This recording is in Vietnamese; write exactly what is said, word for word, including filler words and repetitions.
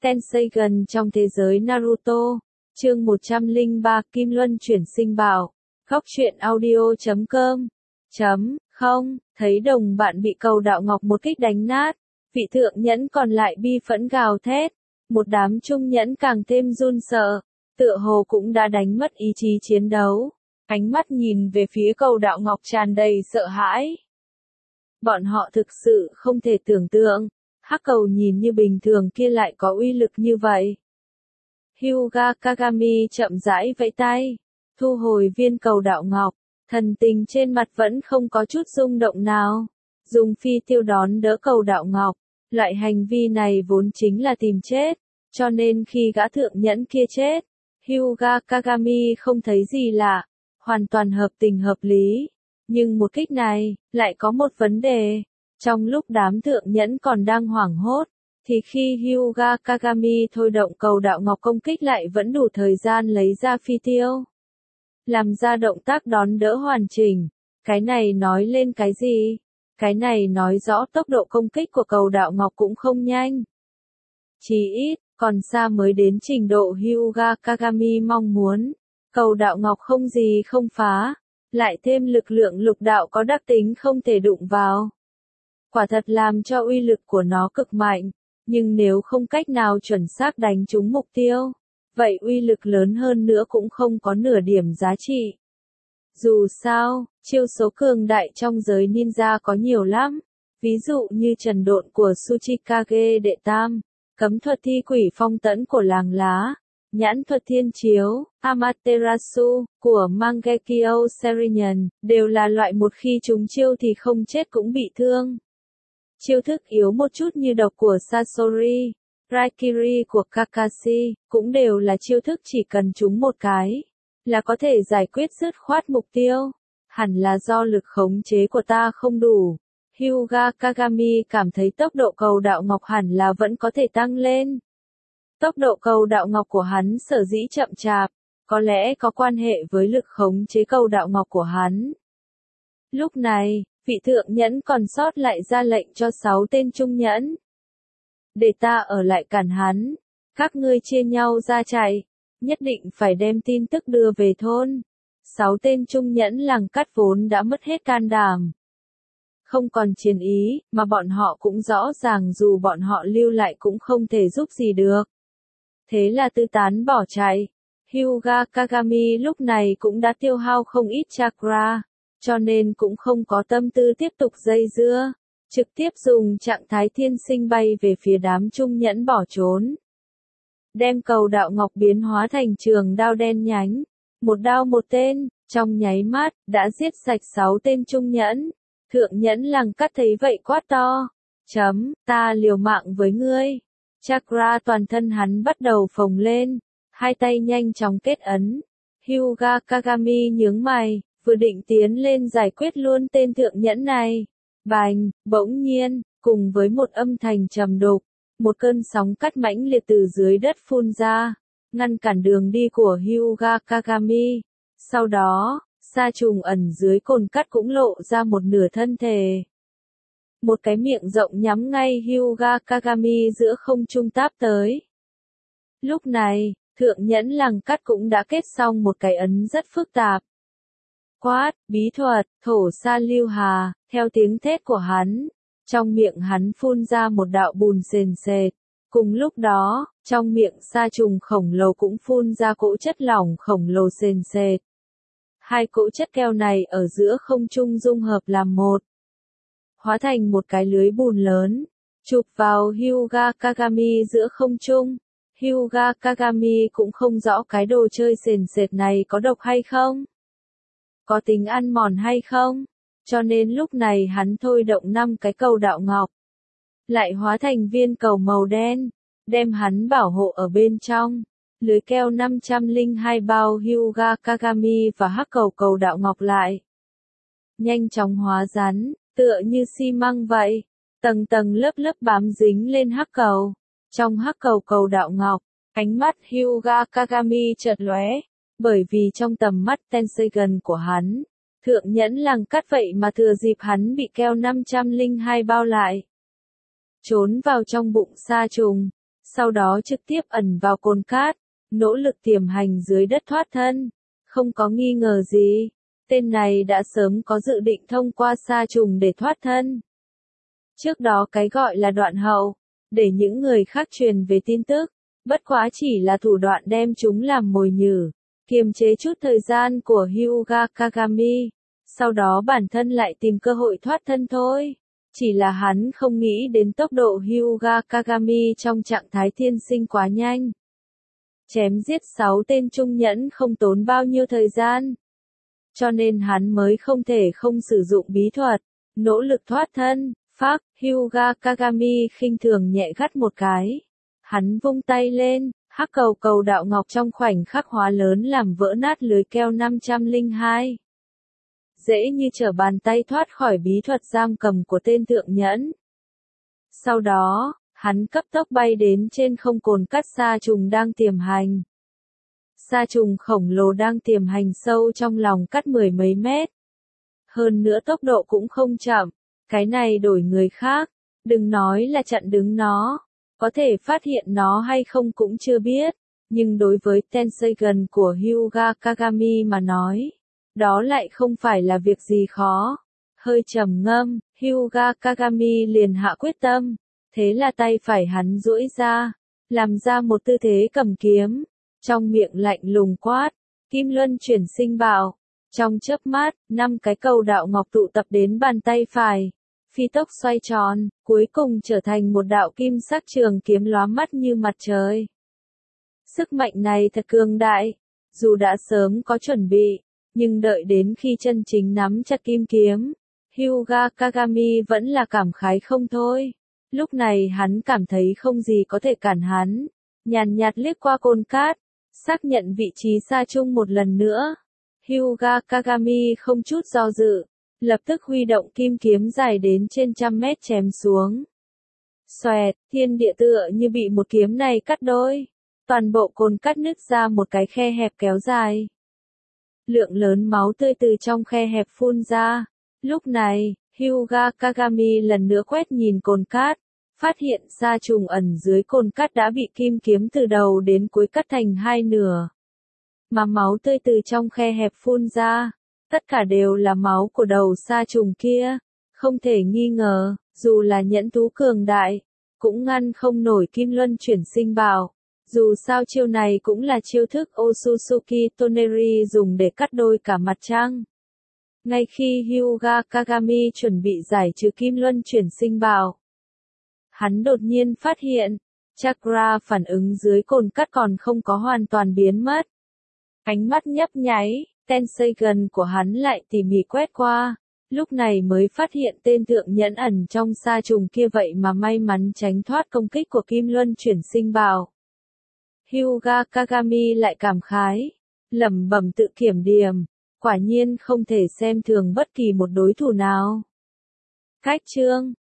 Tenseigan trong thế giới Naruto. Chương một trăm lẻ ba Kim Luân chuyển sinh bảo. Góc truyện audio chấm com. Chấm, không, thấy đồng bạn bị cầu đạo ngọc một kích đánh nát. Vị thượng nhẫn còn lại bi phẫn gào thét. Một đám trung nhẫn càng thêm run sợ. Tựa hồ cũng đã đánh mất ý chí chiến đấu. Ánh mắt nhìn về phía cầu đạo ngọc tràn đầy sợ hãi. Bọn họ thực sự không thể tưởng tượng. Hắc cầu nhìn như bình thường kia lại có uy lực như vậy. Hyuga Kagami chậm rãi vẫy tay, thu hồi viên cầu đạo ngọc, thần tình trên mặt vẫn không có chút rung động nào. Dùng phi tiêu đón đỡ cầu đạo ngọc, loại hành vi này vốn chính là tìm chết, cho nên khi gã thượng nhẫn kia chết, Hyuga Kagami không thấy gì lạ, hoàn toàn hợp tình hợp lý. Nhưng một kích này, lại có một vấn đề. Trong lúc đám thượng nhẫn còn đang hoảng hốt, thì khi Hyuga Kagami thôi động cầu đạo ngọc công kích lại vẫn đủ thời gian lấy ra phi tiêu. Làm ra động tác đón đỡ hoàn chỉnh. Cái này nói lên cái gì? Cái này nói rõ tốc độ công kích của cầu đạo ngọc cũng không nhanh. Chỉ ít, còn xa mới đến trình độ Hyuga Kagami mong muốn. Cầu đạo ngọc không gì không phá, lại thêm lực lượng lục đạo có đặc tính không thể đụng vào. Quả thật làm cho uy lực của nó cực mạnh, nhưng nếu không cách nào chuẩn xác đánh trúng mục tiêu, vậy uy lực lớn hơn nữa cũng không có nửa điểm giá trị. Dù sao, chiêu số cường đại trong giới ninja có nhiều lắm, ví dụ như trần độn của Tsuchikage đệ tam, cấm thuật thi quỷ phong tẫn của làng lá, nhãn thuật thiên chiếu, Amaterasu, của Mangekyo Sharingan, đều là loại một khi trúng chiêu thì không chết cũng bị thương. Chiêu thức yếu một chút như độc của Sasori, Raikiri của Kakashi, cũng đều là chiêu thức chỉ cần trúng một cái, là có thể giải quyết dứt khoát mục tiêu. Hẳn là do lực khống chế của ta không đủ. Hyuga Kagami cảm thấy tốc độ cầu đạo ngọc hẳn là vẫn có thể tăng lên. Tốc độ cầu đạo ngọc của hắn sở dĩ chậm chạp, có lẽ có quan hệ với lực khống chế cầu đạo ngọc của hắn. Lúc này, vị thượng nhẫn còn sót lại ra lệnh cho sáu tên trung nhẫn. Để ta ở lại cản hắn, các ngươi chia nhau ra chạy, nhất định phải đem tin tức đưa về thôn. Sáu tên trung nhẫn làng cắt vốn đã mất hết can đảm. Không còn chiến ý, mà bọn họ cũng rõ ràng dù bọn họ lưu lại cũng không thể giúp gì được. Thế là tư tán bỏ chạy. Hyuga Kagami lúc này cũng đã tiêu hao không ít chakra, cho nên cũng không có tâm tư tiếp tục dây dưa, trực tiếp dùng trạng thái thiên sinh bay về phía đám trung nhẫn bỏ trốn. Đem cầu đạo ngọc biến hóa thành trường đao đen nhánh, một đao một tên, trong nháy mắt, đã giết sạch sáu tên trung nhẫn. Thượng nhẫn làng cắt thấy vậy quát to, chấm, ta liều mạng với ngươi. Chakra toàn thân hắn bắt đầu phồng lên, hai tay nhanh chóng kết ấn. Hyuga Kagami nhướng mày, vừa định tiến lên giải quyết luôn tên thượng nhẫn này. Bành, bỗng nhiên, cùng với một âm thanh trầm đục, một cơn sóng cắt mãnh liệt từ dưới đất phun ra, ngăn cản đường đi của Hyuga Kagami. Sau đó, sa trùng ẩn dưới cồn cắt cũng lộ ra một nửa thân thể. Một cái miệng rộng nhắm ngay Hyuga Kagami giữa không trung táp tới. Lúc này, thượng nhẫn làng cắt cũng đã kết xong một cái ấn rất phức tạp. Quát, bí thuật, thổ sa lưu hà, theo tiếng thét của hắn, trong miệng hắn phun ra một đạo bùn sền sệt. Cùng lúc đó, trong miệng sa trùng khổng lồ cũng phun ra cỗ chất lỏng khổng lồ sền sệt. Hai cỗ chất keo này ở giữa không trung dung hợp làm một, hóa thành một cái lưới bùn lớn, chụp vào Hyuga Kagami giữa không trung. Hyuga Kagami cũng không rõ cái đồ chơi sền sệt này có độc hay không, có tính ăn mòn hay không, cho nên lúc này hắn thôi động năm cái cầu đạo ngọc, lại hóa thành viên cầu màu đen, đem hắn bảo hộ ở bên trong. Lưới keo năm trăm lẻ hai bao Hyuga Kagami và hắc cầu cầu đạo ngọc lại. Nhanh chóng hóa rắn, tựa như xi măng vậy, tầng tầng lớp lớp bám dính lên hắc cầu. Trong hắc cầu cầu đạo ngọc, ánh mắt Hyuga Kagami chợt lóe, bởi vì trong tầm mắt Tenseigan của hắn, thượng nhẫn làng cắt vậy mà thừa dịp hắn bị keo năm trăm lẻ hai bao lại. Trốn vào trong bụng sa trùng. sau đó trực tiếp ẩn vào cồn cát, nỗ lực tiềm hành dưới đất thoát thân. Không có nghi ngờ gì, tên này đã sớm có dự định thông qua sa trùng để thoát thân. Trước đó cái gọi là đoạn hậu, để những người khác truyền về tin tức, bất quá chỉ là thủ đoạn đem chúng làm mồi nhử, kiềm chế chút thời gian của Hyuga Kagami, sau đó bản thân lại tìm cơ hội thoát thân thôi. Chỉ là hắn không nghĩ đến tốc độ Hyuga Kagami trong trạng thái thiên sinh quá nhanh. Chém giết sáu tên trung nhẫn không tốn bao nhiêu thời gian. Cho nên hắn mới không thể không sử dụng bí thuật, nỗ lực thoát thân. Phác, Hyuga Kagami khinh thường nhẹ gắt một cái. Hắn vung tay lên, hắc cầu cầu đạo ngọc trong khoảnh khắc hóa lớn làm vỡ nát lưới keo năm trăm lẻ hai. Dễ như trở bàn tay thoát khỏi bí thuật giam cầm của tên thượng nhẫn. Sau đó, hắn cấp tốc bay đến trên không cồn cát sa trùng đang tiềm hành. Sa trùng khổng lồ đang tiềm hành sâu trong lòng cát mười mấy mét. Hơn nữa tốc độ cũng không chậm, cái này đổi người khác, đừng nói là chặn đứng nó, có thể phát hiện nó hay không cũng chưa biết, nhưng đối với Tenseigan của Hyuga Kagami mà nói, đó lại không phải là việc gì khó. Hơi trầm ngâm, Hyuga Kagami liền hạ quyết tâm, thế là tay phải hắn duỗi ra, làm ra một tư thế cầm kiếm, trong miệng lạnh lùng quát, Kim Luân chuyển sinh bảo. Trong chớp mắt, năm cái cầu đạo ngọc tụ tập đến bàn tay phải, phi tốc xoay tròn, cuối cùng trở thành một đạo kim sắc trường kiếm lóa mắt như mặt trời. Sức mạnh này thật cường đại, dù đã sớm có chuẩn bị, nhưng đợi đến khi chân chính nắm chặt kim kiếm, Hyuga Kagami vẫn là cảm khái không thôi. Lúc này hắn cảm thấy không gì có thể cản hắn, nhàn nhạt liếc qua cồn cát, xác nhận vị trí sa chung một lần nữa. Hyuga Kagami không chút do dự, lập tức huy động kim kiếm dài đến trên trăm mét chém xuống. Xoẹt, thiên địa tựa như bị một kiếm này cắt đôi. Toàn bộ cồn cát nứt ra một cái khe hẹp kéo dài. Lượng lớn máu tươi từ trong khe hẹp phun ra. Lúc này, Hyuga Kagami lần nữa quét nhìn cồn cát, phát hiện sa trùng ẩn dưới cồn cát đã bị kim kiếm từ đầu đến cuối cắt thành hai nửa. Mà máu tươi từ trong khe hẹp phun ra, tất cả đều là máu của đầu sa trùng kia. Không thể nghi ngờ, dù là nhẫn thú cường đại, cũng ngăn không nổi Kim Luân chuyển sinh bảo. Dù sao chiêu này cũng là chiêu thức Otsutsuki Toneri dùng để cắt đôi cả mặt trăng. Ngay khi Hyuga Kagami chuẩn bị giải trừ Kim Luân chuyển sinh bảo, hắn đột nhiên phát hiện, chakra phản ứng dưới cồn cát còn không có hoàn toàn biến mất. Ánh mắt nhấp nháy, Tenseigan của hắn lại tỉ mỉ quét qua, lúc này mới phát hiện tên thượng nhẫn ẩn trong sa trùng kia vậy mà may mắn tránh thoát công kích của Kim Luân chuyển sinh bảo. Hyuga Kagami lại cảm khái, lẩm bẩm tự kiểm điểm, quả nhiên không thể xem thường bất kỳ một đối thủ nào. Cách chương